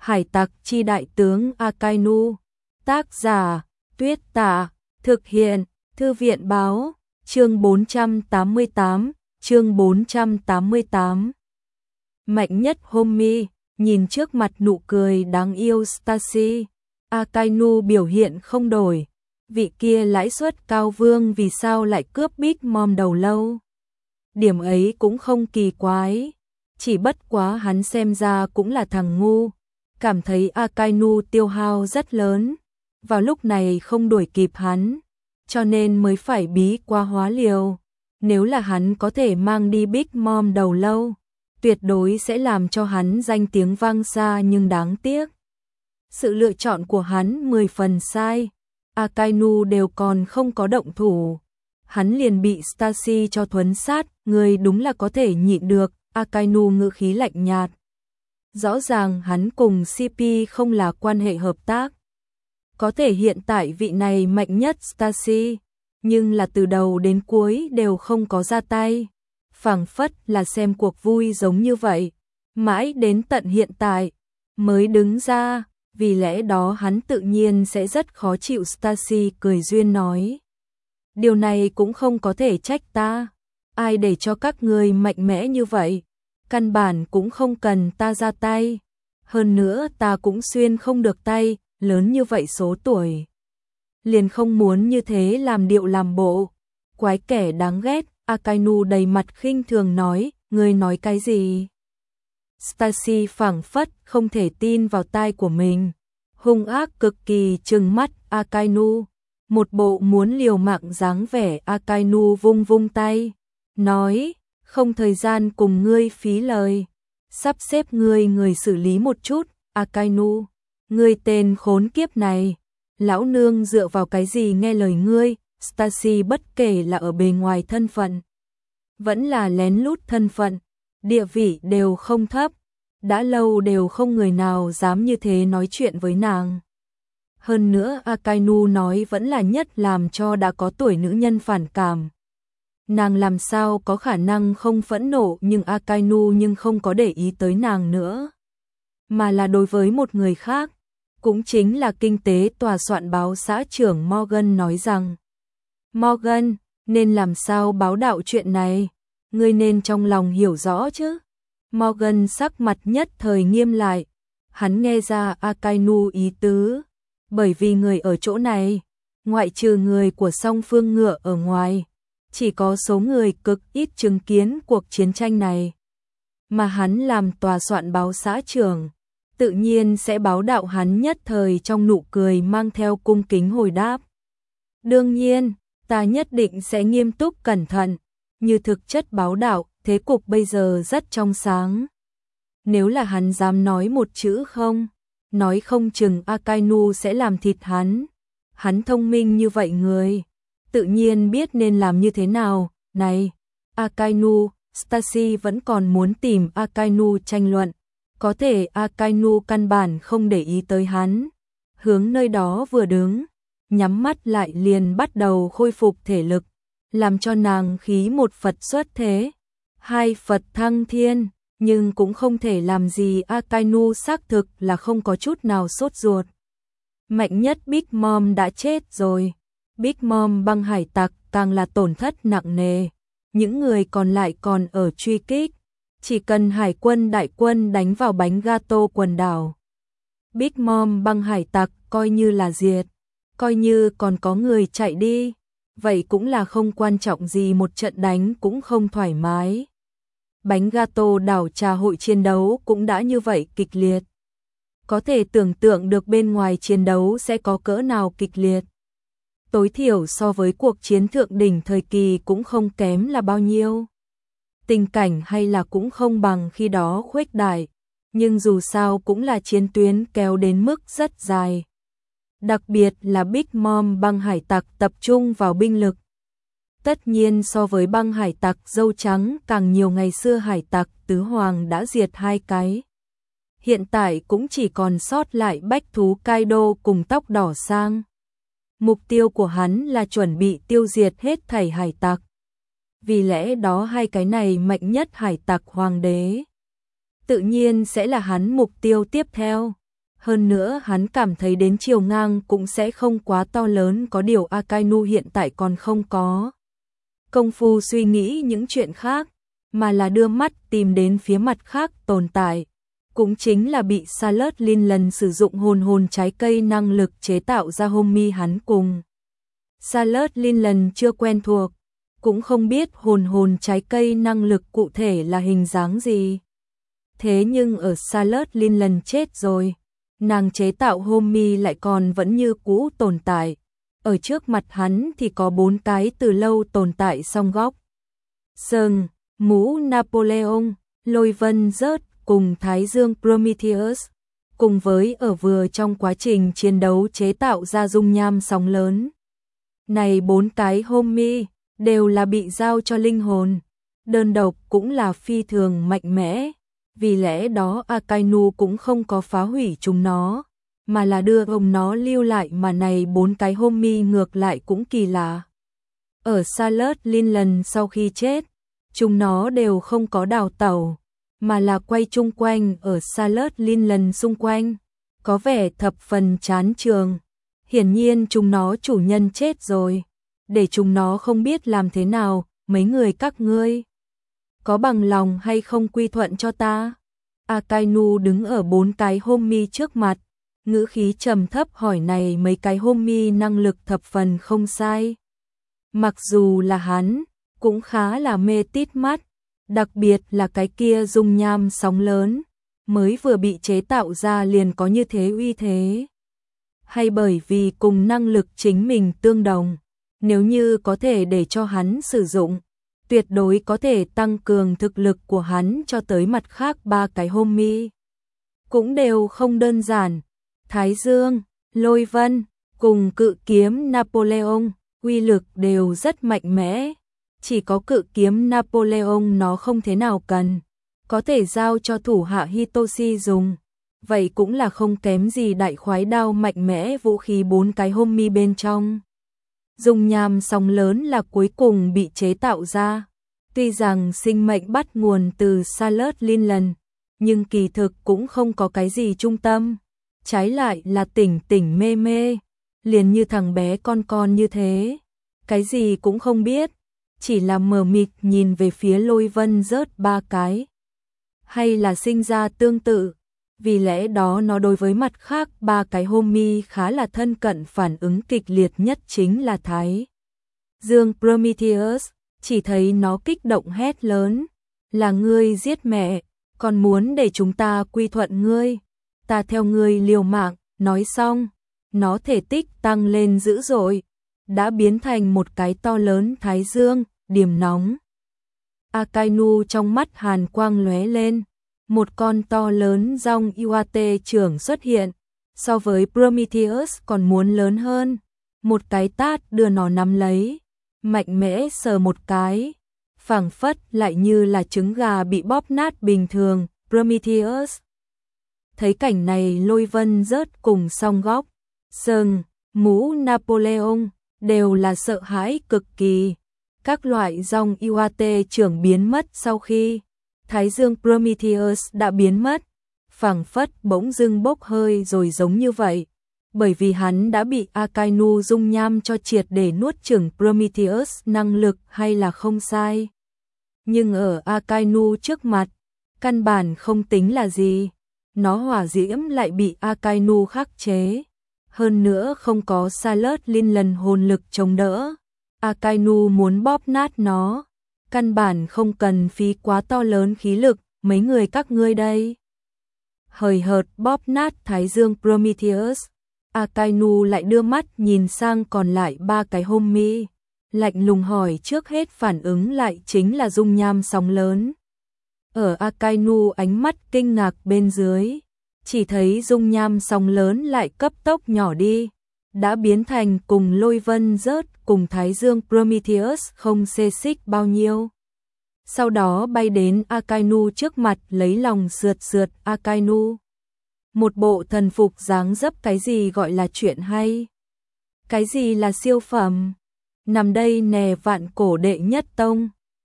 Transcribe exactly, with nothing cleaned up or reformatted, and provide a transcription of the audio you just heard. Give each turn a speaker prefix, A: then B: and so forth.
A: Hải tặc chi đại tướng Akainu. Tác giả, Tuyết Tạ. Thực hiện, Thư viện báo. Chương bốn trăm tám mươi tám. Chương bốn trăm tám mươi tám. Mạnh nhất Homie, nhìn trước mặt nụ cười đáng yêu Stacy. Akainu biểu hiện không đổi. Vị kia lãi suất cao vương vì sao lại cướp Big Mom đầu lâu? Điểm ấy cũng không kỳ quái. Chỉ bất quá hắn xem ra cũng là thằng ngu. Cảm thấy Akainu tiêu hao rất lớn. Vào lúc này không đuổi kịp hắn. Cho nên mới phải bí qua hóa liều. Nếu là hắn có thể mang đi Big Mom đầu lâu, tuyệt đối sẽ làm cho hắn danh tiếng vang xa, nhưng đáng tiếc. Sự lựa chọn của hắn mười phần sai. Akainu đều còn không có động thủ. Hắn liền bị Stacy cho thuấn sát, người đúng là có thể nhịn được. Akainu ngữ khí lạnh nhạt. Rõ ràng hắn cùng xê pê không là quan hệ hợp tác. Có thể hiện tại vị này mạnh nhất Stacy, nhưng là từ đầu đến cuối đều không có ra tay. Phảng phất là xem cuộc vui giống như vậy. Mãi đến tận hiện tại mới đứng ra. Vì lẽ đó hắn tự nhiên sẽ rất khó chịu. Stacy cười duyên nói. Điều này cũng không có thể trách ta. Ai để cho các người mạnh mẽ như vậy? Căn bản cũng không cần ta ra tay. Hơn nữa ta cũng xuyên không được tay, lớn như vậy số tuổi. Liền không muốn như thế làm điệu làm bộ. Quái kẻ đáng ghét. Akainu đầy mặt khinh thường nói, ngươi nói cái gì? Stacy phảng phất không thể tin vào tai của mình. Hung ác cực kỳ trừng mắt Akainu. Một bộ muốn liều mạng dáng vẻ. Akainu vung vung tay. Nói, không thời gian cùng ngươi phí lời. Sắp xếp ngươi người xử lý một chút. Akainu, ngươi tên khốn kiếp này. Lão nương dựa vào cái gì nghe lời ngươi? Stacy bất kể là ở bề ngoài thân phận, vẫn là lén lút thân phận, địa vị đều không thấp. Đã lâu đều không người nào dám như thế nói chuyện với nàng. Hơn nữa Akainu nói vẫn là nhất làm cho đã có tuổi nữ nhân phản cảm. Nàng làm sao có khả năng không phẫn nộ, nhưng Akainu nhưng không có để ý tới nàng nữa. Mà là đối với một người khác, cũng chính là kinh tế tòa soạn báo xã trưởng Morgan nói rằng. Morgan, nên làm sao báo đạo chuyện này? Ngươi nên trong lòng hiểu rõ chứ? Morgan sắc mặt nhất thời nghiêm lại. Hắn nghe ra Akainu ý tứ. Bởi vì người ở chỗ này, ngoại trừ người của song phương ngựa ở ngoài, chỉ có số người cực ít chứng kiến cuộc chiến tranh này. Mà hắn làm tòa soạn báo xã trưởng, tự nhiên sẽ báo đạo. Hắn nhất thời trong nụ cười mang theo cung kính hồi đáp. Đương nhiên, ta nhất định sẽ nghiêm túc cẩn thận, như thực chất báo đạo. Thế cục bây giờ rất trong sáng. Nếu là hắn dám nói một chữ không, nói không chừng Akainu sẽ làm thịt hắn. Hắn thông minh như vậy người, tự nhiên biết nên làm như thế nào. Này, Akainu, Stacy vẫn còn muốn tìm Akainu tranh luận. Có thể Akainu căn bản không để ý tới hắn. Hướng nơi đó vừa đứng, nhắm mắt lại liền bắt đầu khôi phục thể lực, làm cho nàng khí một Phật xuất thế, hai Phật thăng thiên, nhưng cũng không thể làm gì. Akainu xác thực là không có chút nào sốt ruột. Mạnh nhất Big Mom đã chết rồi. Big Mom băng hải tặc càng là tổn thất nặng nề. Những người còn lại còn ở truy kích. Chỉ cần hải quân đại quân đánh vào bánh gato quần đảo, Big Mom băng hải tặc coi như là diệt. Coi như còn có người chạy đi, vậy cũng là không quan trọng gì, một trận đánh cũng không thoải mái. Bánh gato đảo trà hội chiến đấu cũng đã như vậy kịch liệt. Có thể tưởng tượng được bên ngoài chiến đấu sẽ có cỡ nào kịch liệt. Tối thiểu so với cuộc chiến thượng đỉnh thời kỳ cũng không kém là bao nhiêu. Tình cảnh hay là cũng không bằng khi đó khuếch đại, nhưng dù sao cũng là chiến tuyến kéo đến mức rất dài. Đặc biệt là Big Mom băng hải tặc tập trung vào binh lực. Tất nhiên so với băng hải tặc dâu trắng càng nhiều, ngày xưa hải tặc tứ hoàng đã diệt hai cái. Hiện tại cũng chỉ còn sót lại bách thú Kaido cùng tóc đỏ sang. Mục tiêu của hắn là chuẩn bị tiêu diệt hết thảy hải tặc. Vì lẽ đó hai cái này mạnh nhất hải tặc hoàng đế, tự nhiên sẽ là hắn mục tiêu tiếp theo. Hơn nữa hắn cảm thấy đến chiều ngang cũng sẽ không quá to lớn, có điều Akainu hiện tại còn không có công phu suy nghĩ những chuyện khác, mà là đưa mắt tìm đến phía mặt khác tồn tại. Cũng chính là bị Salad Lin lần sử dụng hồn hồn trái cây năng lực chế tạo ra Homie hắn cùng. Salad Lin lần chưa quen thuộc, cũng không biết hồn hồn trái cây năng lực cụ thể là hình dáng gì. Thế nhưng ở Salad Lin lần chết rồi, nàng chế tạo Homie lại còn vẫn như cũ tồn tại. Ở trước mặt hắn thì có bốn cái từ lâu tồn tại song góc. Sơn, mũ Napoleon, lôi vân rớt cùng Thái Dương Prometheus, cùng với ở vừa trong quá trình chiến đấu chế tạo ra dung nham sóng lớn. Này bốn cái Homie đều là bị giao cho linh hồn, đơn độc cũng là phi thường mạnh mẽ, vì lẽ đó Akainu cũng không có phá hủy chúng nó, mà là đưa ông nó lưu lại, mà này bốn cái Homie ngược lại cũng kỳ lạ. Ở Salad Lin lần sau khi chết, chúng nó đều không có đào tẩu, mà là quay chung quanh ở Salad Lin lần xung quanh, có vẻ thập phần chán trường. Hiển nhiên chúng nó chủ nhân chết rồi, để chúng nó không biết làm thế nào, mấy người các ngươi có bằng lòng hay không quy thuận cho ta? Akainu đứng ở bốn cái Homie trước mặt, ngữ khí trầm thấp hỏi này mấy cái Homie năng lực thập phần không sai. Mặc dù là hắn, cũng khá là mê tít mắt, đặc biệt là cái kia dung nham sóng lớn, mới vừa bị chế tạo ra liền có như thế uy thế. Hay bởi vì cùng năng lực chính mình tương đồng, nếu như có thể để cho hắn sử dụng, tuyệt đối có thể tăng cường thực lực của hắn cho tới mặt khác ba cái Homie. Cũng đều không đơn giản, Thái Dương, Lôi Vân, cùng cự kiếm Napoleon, uy lực đều rất mạnh mẽ. Chỉ có cự kiếm Napoleon nó không thế nào cần, có thể giao cho thủ hạ Hitoshi dùng. Vậy cũng là không kém gì đại khoái đao mạnh mẽ vũ khí bốn cái Homie bên trong. Dung nham sóng lớn là cuối cùng bị chế tạo ra. Tuy rằng sinh mệnh bắt nguồn từ Salad Lin lần, nhưng kỳ thực cũng không có cái gì trung tâm. Trái lại là tỉnh tỉnh mê mê, liền như thằng bé con con như thế. Cái gì cũng không biết, chỉ là mờ mịt nhìn về phía lôi vân rớt ba cái. Hay là sinh ra tương tự, vì lẽ đó nó đối với mặt khác ba cái Homie khá là thân cận, phản ứng kịch liệt nhất chính là Thái Dương Prometheus, chỉ thấy nó kích động hét lớn, là ngươi giết mẹ, còn muốn để chúng ta quy thuận ngươi, ta theo ngươi liều mạng. Nói xong, nó thể tích tăng lên dữ dội, đã biến thành một cái to lớn thái dương, điểm nóng. Akainu trong mắt hàn quang lóe lên, một con to lớn rong Iwate trưởng xuất hiện, so với Prometheus còn muốn lớn hơn, một cái tát đưa nó nắm lấy, mạnh mẽ sờ một cái, phảng phất lại như là trứng gà bị bóp nát bình thường. Prometheus thấy cảnh này, lôi vân rớt cùng song góc, Sơn, mũ Napoleon đều là sợ hãi cực kỳ. Các loại rong Iwate trưởng biến mất sau khi Thái Dương Prometheus đã biến mất, phảng phất bỗng dưng bốc hơi rồi giống như vậy, bởi vì hắn đã bị Akainu dung nham cho triệt để nuốt chửng. Prometheus năng lực hay là không sai, nhưng ở Akainu trước mặt, căn bản không tính là gì. Nó hỏa diễm lại bị Akainu khắc chế, hơn nữa không có Salad Lin lần hồn lực chống đỡ. Akainu muốn bóp nát nó, căn bản không cần phí quá to lớn khí lực. Mấy người các ngươi đây, hời hợt bóp nát Thái Dương Prometheus. Akainu lại đưa mắt nhìn sang còn lại ba cái Homie, lạnh lùng hỏi, trước hết phản ứng lại chính là dung nham sóng lớn. Ở Akainu ánh mắt kinh ngạc bên dưới, chỉ thấy dung nham sóng lớn lại cấp tốc nhỏ đi, đã biến thành cùng lôi vân rớt cùng Thái Dương Prometheus không xê xích bao nhiêu. Sau đó bay đến Akainu trước mặt, lấy lòng sượt sượt Akainu. Một bộ thần phục dáng dấp, cái gì gọi là chuyện hay? Cái gì là siêu phẩm? Nằm đây nè, vạn cổ đệ nhất tông.